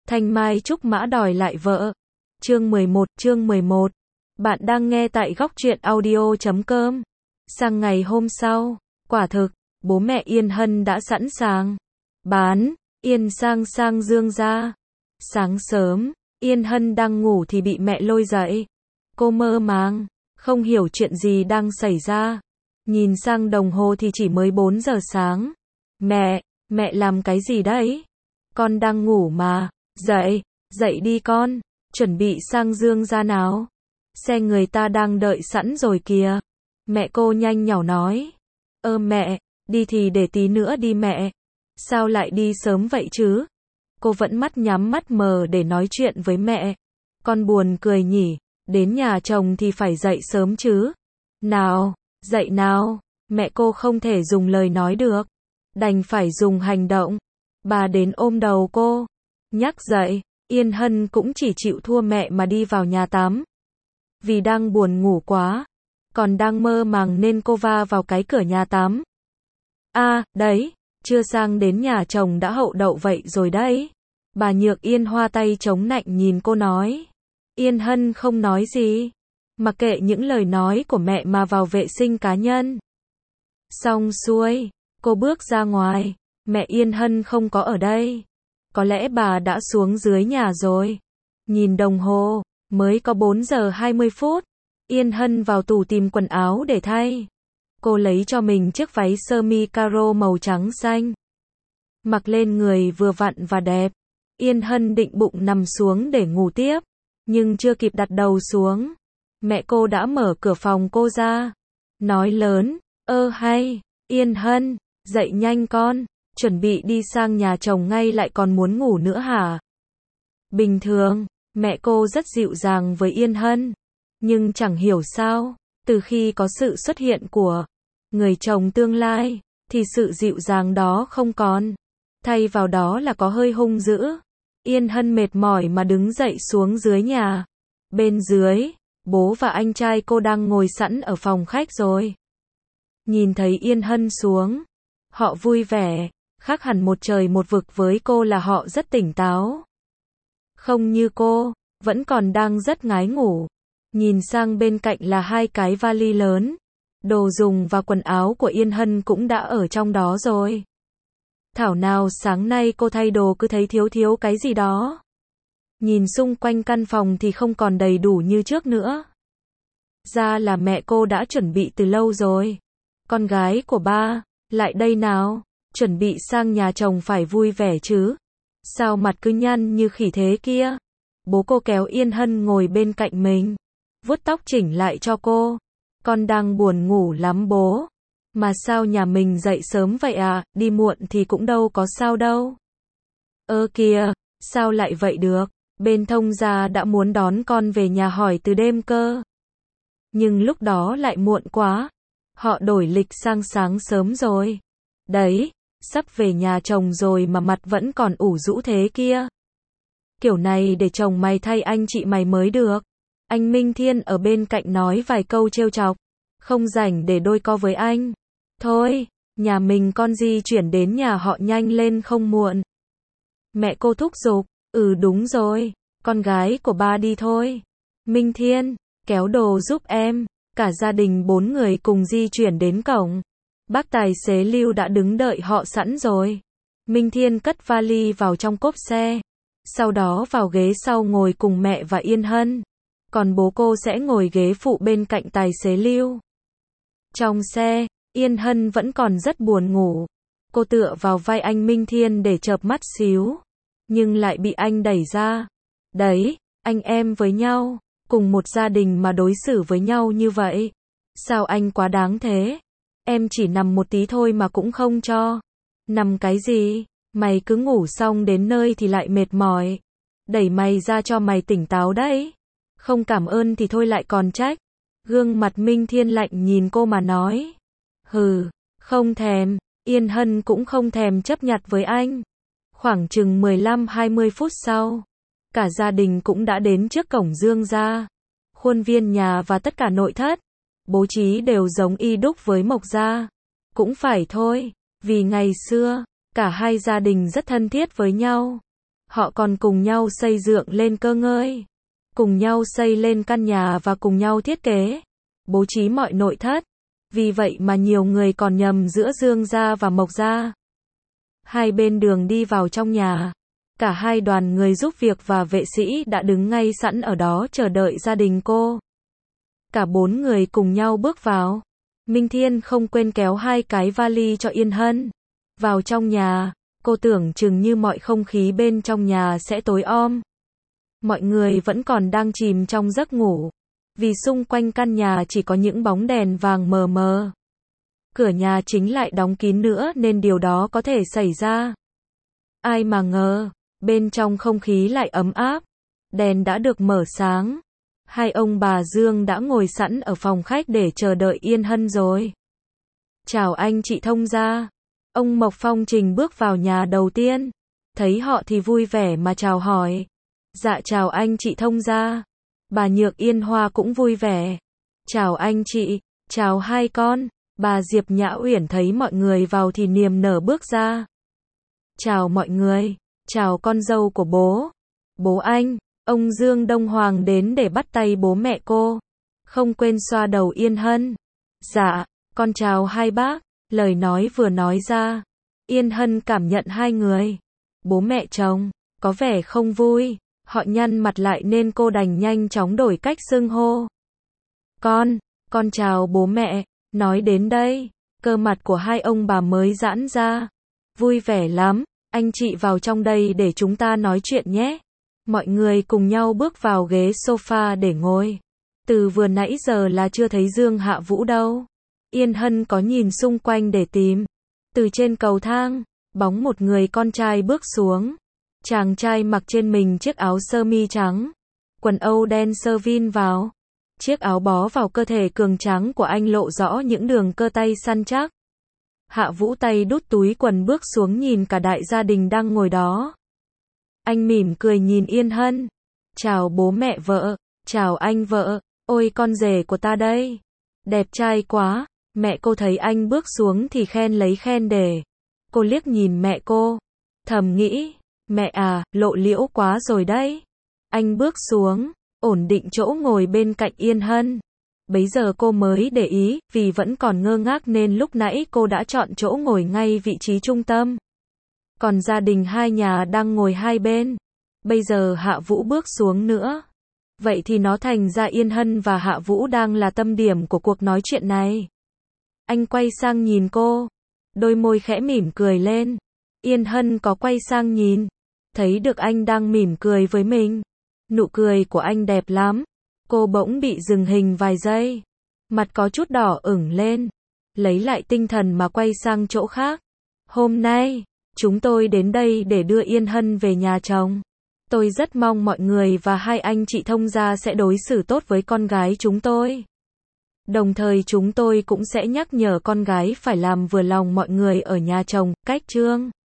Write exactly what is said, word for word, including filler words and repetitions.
Thanh Mai trúc mã đòi lại vợ. Chương mười một, chương mười một. Bạn đang nghe tại góc truyện audio chấm com. Sang ngày hôm sau, quả thực, bố mẹ Yên Hân đã sẵn sàng bán Yên Sang sang Dương gia. Sáng sớm, Yên Hân đang ngủ thì bị mẹ lôi dậy. Cô mơ màng, không hiểu chuyện gì đang xảy ra. Nhìn sang đồng hồ thì chỉ mới bốn giờ sáng. Mẹ, mẹ làm cái gì đấy? Con đang ngủ mà. Dậy, dậy đi con, chuẩn bị sang Dương gia nào. Xe người ta đang đợi sẵn rồi kìa. Mẹ cô nhanh nhảu nói. Ơ mẹ, đi thì để tí nữa đi mẹ. Sao lại đi sớm vậy chứ? Cô vẫn mắt nhắm mắt mờ để nói chuyện với mẹ. Con buồn cười nhỉ, đến nhà chồng thì phải dậy sớm chứ. Nào, dậy nào, mẹ cô không thể dùng lời nói được. Đành phải dùng hành động. Bà đến ôm đầu cô. Nhắc dậy, Yên Hân cũng chỉ chịu thua mẹ mà đi vào nhà tắm. Vì đang buồn ngủ quá, còn đang mơ màng nên cô va vào cái cửa nhà tắm. A, à, đấy, chưa sang đến nhà chồng đã hậu đậu vậy rồi đấy. Bà Nhược Yên hoa tay chống nạnh nhìn cô nói. Yên Hân không nói gì, mặc kệ những lời nói của mẹ mà vào vệ sinh cá nhân. Xong xuôi, cô bước ra ngoài, mẹ Yên Hân không có ở đây. Có lẽ bà đã xuống dưới nhà rồi. Nhìn đồng hồ, mới có bốn giờ hai mươi phút. Yên Hân vào tủ tìm quần áo để thay. Cô lấy cho mình chiếc váy sơ mi caro màu trắng xanh. Mặc lên người vừa vặn và đẹp. Yên Hân định bụng nằm xuống để ngủ tiếp. Nhưng chưa kịp đặt đầu xuống, mẹ cô đã mở cửa phòng cô ra. Nói lớn, ơ hay, Yên Hân, dậy nhanh con. Chuẩn bị đi sang nhà chồng ngay lại còn muốn ngủ nữa hả? Bình thường, mẹ cô rất dịu dàng với Yên Hân. Nhưng chẳng hiểu sao, từ khi có sự xuất hiện của người chồng tương lai, thì sự dịu dàng đó không còn. Thay vào đó là có hơi hung dữ. Yên Hân mệt mỏi mà đứng dậy xuống dưới nhà. Bên dưới, bố và anh trai cô đang ngồi sẵn ở phòng khách rồi. Nhìn thấy Yên Hân xuống, họ vui vẻ. Khác hẳn một trời một vực với cô là họ rất tỉnh táo. Không như cô, vẫn còn đang rất ngái ngủ. Nhìn sang bên cạnh là hai cái vali lớn. Đồ dùng và quần áo của Yên Hân cũng đã ở trong đó rồi. Thảo nào sáng nay cô thay đồ cứ thấy thiếu thiếu cái gì đó. Nhìn xung quanh căn phòng thì không còn đầy đủ như trước nữa. Ra là mẹ cô đã chuẩn bị từ lâu rồi. Con gái của ba, lại đây nào. Chuẩn bị sang nhà chồng phải vui vẻ chứ. Sao mặt cứ nhăn như khỉ thế kia? Bố cô kéo Yên Hân ngồi bên cạnh mình. Vuốt tóc chỉnh lại cho cô. Con đang buồn ngủ lắm bố. Mà sao nhà mình dậy sớm vậy à? Đi muộn thì cũng đâu có sao đâu. Ơ kìa, sao lại vậy được? Bên thông gia đã muốn đón con về nhà hỏi từ đêm cơ. Nhưng lúc đó lại muộn quá. Họ đổi lịch sang sáng sớm rồi. Đấy, sắp về nhà chồng rồi mà mặt vẫn còn ủ rũ thế kia. Kiểu này để chồng mày thay anh chị mày mới được. Anh Minh Thiên ở bên cạnh nói vài câu trêu chọc. Không rảnh để đôi co với anh. Thôi, nhà mình con di chuyển đến nhà họ nhanh lên không muộn. Mẹ cô thúc giục. Ừ đúng rồi, con gái của ba đi thôi. Minh Thiên, kéo đồ giúp em. Cả gia đình bốn người cùng di chuyển đến cổng. Bác tài xế Lưu đã đứng đợi họ sẵn rồi. Minh Thiên cất vali vào trong cốp xe. Sau đó vào ghế sau ngồi cùng mẹ và Yên Hân. Còn bố cô sẽ ngồi ghế phụ bên cạnh tài xế Lưu. Trong xe, Yên Hân vẫn còn rất buồn ngủ. Cô tựa vào vai anh Minh Thiên để chợp mắt xíu. Nhưng lại bị anh đẩy ra. Đấy, anh em với nhau, cùng một gia đình mà đối xử với nhau như vậy. Sao anh quá đáng thế? Em chỉ nằm một tí thôi mà cũng không cho. Nằm cái gì? Mày cứ ngủ xong đến nơi thì lại mệt mỏi. Đẩy mày ra cho mày tỉnh táo đấy. Không cảm ơn thì thôi lại còn trách. Gương mặt Minh Thiên lạnh nhìn cô mà nói. Hừ, không thèm. Yên Hân cũng không thèm chấp nhặt với anh. Khoảng chừng mười lăm hai mươi phút sau, cả gia đình cũng đã đến trước cổng Dương gia. Khuôn viên nhà và tất cả nội thất bố trí đều giống y đúc với Mộc gia. Cũng phải thôi, vì ngày xưa, cả hai gia đình rất thân thiết với nhau. Họ còn cùng nhau xây dựng lên cơ ngơi, cùng nhau xây lên căn nhà và cùng nhau thiết kế, bố trí mọi nội thất. Vì vậy mà nhiều người còn nhầm giữa Dương gia và Mộc gia. Hai bên đường đi vào trong nhà, cả hai đoàn người giúp việc và vệ sĩ đã đứng ngay sẵn ở đó chờ đợi gia đình cô. Cả bốn người cùng nhau bước vào. Minh Thiên không quên kéo hai cái vali cho Yên Hân. Vào trong nhà, cô tưởng chừng như mọi không khí bên trong nhà sẽ tối om. Mọi người vẫn còn đang chìm trong giấc ngủ, vì xung quanh căn nhà chỉ có những bóng đèn vàng mờ mờ. Cửa nhà chính lại đóng kín nữa nên điều đó có thể xảy ra. Ai mà ngờ, bên trong không khí lại ấm áp, đèn đã được mở sáng. Hai ông bà Dương đã ngồi sẵn ở phòng khách để chờ đợi Yên Hân rồi. Chào anh chị thông gia. Ông Mộc Phong Trình bước vào nhà đầu tiên. Thấy họ thì vui vẻ mà chào hỏi. Dạ chào anh chị thông gia. Bà Nhược Yên Hoa cũng vui vẻ. Chào anh chị, chào hai con. Bà Diệp Nhã Uyển thấy mọi người vào thì niềm nở bước ra. Chào mọi người, chào con dâu của bố. Bố anh, ông Dương Đông Hoàng đến để bắt tay bố mẹ cô. Không quên xoa đầu Yên Hân. Dạ, con chào hai bác. Lời nói vừa nói ra, Yên Hân cảm nhận hai người, bố mẹ chồng, có vẻ không vui. Họ nhăn mặt lại nên cô đành nhanh chóng đổi cách xưng hô. Con, con chào bố mẹ. Nói đến đây, cơ mặt của hai ông bà mới giãn ra. Vui vẻ lắm, anh chị vào trong đây để chúng ta nói chuyện nhé. Mọi người cùng nhau bước vào ghế sofa để ngồi. Từ vừa nãy giờ là chưa thấy Dương Hạ Vũ đâu. Yên Hân có nhìn xung quanh để tìm. Từ trên cầu thang, bóng một người con trai bước xuống. Chàng trai mặc trên mình chiếc áo sơ mi trắng, quần âu đen sơ vin vào. Chiếc áo bó vào cơ thể cường tráng của anh lộ rõ những đường cơ tay săn chắc. Hạ Vũ tay đút túi quần bước xuống nhìn cả đại gia đình đang ngồi đó. Anh mỉm cười nhìn Yên Hân. Chào bố mẹ vợ, chào anh vợ, ôi con rể của ta đây. Đẹp trai quá, mẹ cô thấy anh bước xuống thì khen lấy khen để. Cô liếc nhìn mẹ cô, thầm nghĩ, mẹ à, lộ liễu quá rồi đấy. Anh bước xuống, ổn định chỗ ngồi bên cạnh Yên Hân. Bấy giờ cô mới để ý, vì vẫn còn ngơ ngác nên lúc nãy cô đã chọn chỗ ngồi ngay vị trí trung tâm. Còn gia đình hai nhà đang ngồi hai bên. Bây giờ Hạ Vũ bước xuống nữa. Vậy thì nó thành ra Yên Hân và Hạ Vũ đang là tâm điểm của cuộc nói chuyện này. Anh quay sang nhìn cô. Đôi môi khẽ mỉm cười lên. Yên Hân có quay sang nhìn. Thấy được anh đang mỉm cười với mình. Nụ cười của anh đẹp lắm. Cô bỗng bị dừng hình vài giây. Mặt có chút đỏ ửng lên. Lấy lại tinh thần mà quay sang chỗ khác. Hôm nay, chúng tôi đến đây để đưa Yên Hân về nhà chồng. Tôi rất mong mọi người và hai anh chị thông gia sẽ đối xử tốt với con gái chúng tôi. Đồng thời chúng tôi cũng sẽ nhắc nhở con gái phải làm vừa lòng mọi người ở nhà chồng, cách chương.